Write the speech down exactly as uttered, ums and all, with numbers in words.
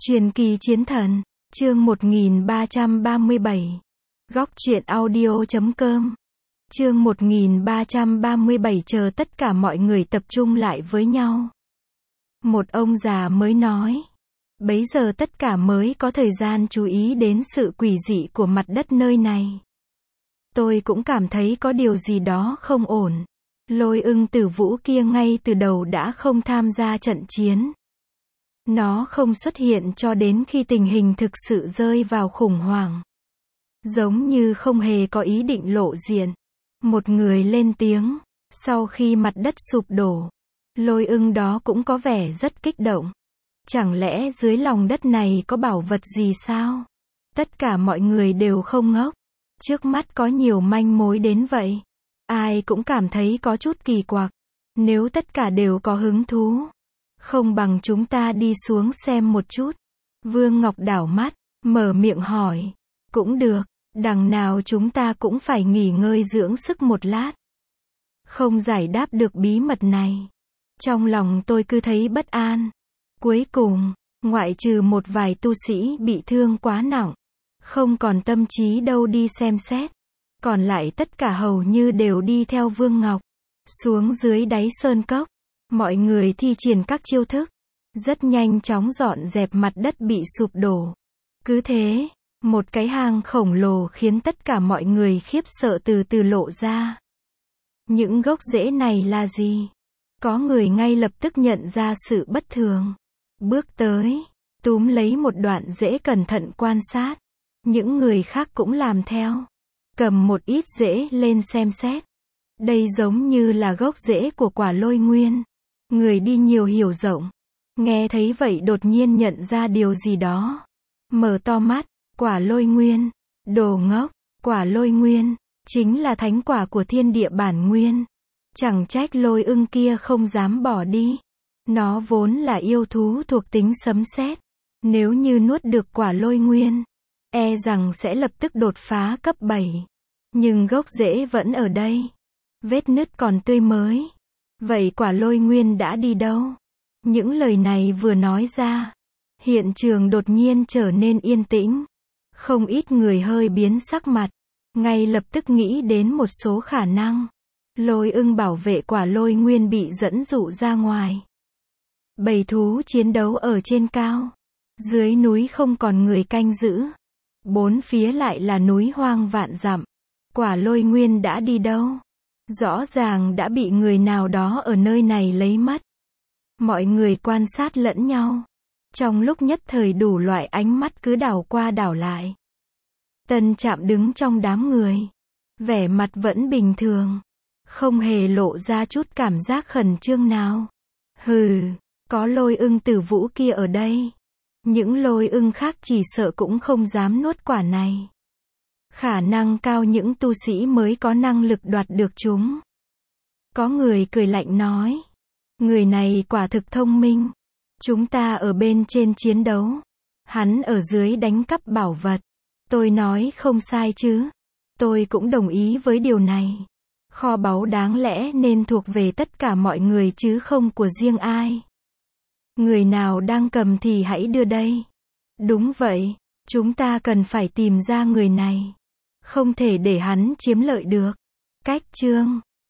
Truyền kỳ chiến thần, chương một nghìn ba trăm ba mươi bảy. Góc truyện audio chấm com. Chương một nghìn ba trăm ba mươi bảy chờ tất cả mọi người tập trung lại với nhau. Một ông già mới nói. Bấy giờ tất cả mới có thời gian chú ý đến sự quỷ dị của mặt đất nơi này. Tôi cũng cảm thấy có điều gì đó không ổn. Lôi Ưng Tử Vũ kia ngay từ đầu đã không tham gia trận chiến. Nó không xuất hiện cho đến khi tình hình thực sự rơi vào khủng hoảng. Giống như không hề có ý định lộ diện. Một người lên tiếng, sau khi mặt đất sụp đổ, Lôi Ưng đó cũng có vẻ rất kích động. Chẳng lẽ dưới lòng đất này có bảo vật gì sao? Tất cả mọi người đều không ngốc. Trước mắt có nhiều manh mối đến vậy. Ai cũng cảm thấy có chút kỳ quặc. Nếu tất cả đều có hứng thú, không bằng chúng ta đi xuống xem một chút. Vương Ngọc đảo mắt, mở miệng hỏi. Cũng được, đằng nào chúng ta cũng phải nghỉ ngơi dưỡng sức một lát. Không giải đáp được bí mật này. Trong lòng tôi cứ thấy bất an. Cuối cùng, ngoại trừ một vài tu sĩ bị thương quá nặng, không còn tâm trí đâu đi xem xét. Còn lại tất cả hầu như đều đi theo Vương Ngọc. Xuống dưới đáy sơn cốc, mọi người thi triển các chiêu thức. Rất nhanh chóng dọn dẹp mặt đất bị sụp đổ. Cứ thế, một cái hang khổng lồ khiến tất cả mọi người khiếp sợ từ từ lộ ra. Những gốc rễ này là gì? Có người ngay lập tức nhận ra sự bất thường. Bước tới, túm lấy một đoạn rễ cẩn thận quan sát. Những người khác cũng làm theo. Cầm một ít rễ lên xem xét. Đây giống như là gốc rễ của quả lôi nguyên. Người đi nhiều hiểu rộng. Nghe thấy vậy đột nhiên nhận ra điều gì đó. Mở to mắt, quả lôi nguyên. Đồ ngốc, quả lôi nguyên, chính là thánh quả của thiên địa bản nguyên. Chẳng trách Lôi Ưng kia không dám bỏ đi. Nó vốn là yêu thú thuộc tính sấm sét. Nếu như nuốt được quả lôi nguyên, e rằng sẽ lập tức đột phá cấp bảy. Nhưng gốc rễ vẫn ở đây. Vết nứt còn tươi mới. Vậy quả lôi nguyên đã đi đâu? Những lời này vừa nói ra, hiện trường đột nhiên trở nên yên tĩnh. Không ít người hơi biến sắc mặt, ngay lập tức nghĩ đến một số khả năng. Lôi Ưng bảo vệ quả lôi nguyên bị dẫn dụ ra ngoài. Bầy thú chiến đấu ở trên cao. Dưới núi không còn người canh giữ. Bốn phía lại là núi hoang vạn dặm. Quả lôi nguyên đã đi đâu? Rõ ràng đã bị người nào đó ở nơi này lấy mất. Mọi người quan sát lẫn nhau. Trong lúc nhất thời đủ loại ánh mắt cứ đảo qua đảo lại. Tân Trạm đứng trong đám người. Vẻ mặt vẫn bình thường. Không hề lộ ra chút cảm giác khẩn trương nào. Hừ, có Lôi Ưng Tử Vũ kia ở đây. Những Lôi Ưng khác chỉ sợ cũng không dám nuốt quả này. Khả năng cao những tu sĩ mới có năng lực đoạt được chúng. Có người cười lạnh nói. Người này quả thực thông minh. Chúng ta ở bên trên chiến đấu. Hắn ở dưới đánh cắp bảo vật. Tôi nói không sai chứ. Tôi cũng đồng ý với điều này. Kho báu đáng lẽ nên thuộc về tất cả mọi người chứ không của riêng ai. Người nào đang cầm thì hãy đưa đây. Đúng vậy, chúng ta cần phải tìm ra người này. Không thể để hắn chiếm lợi được. Cách chương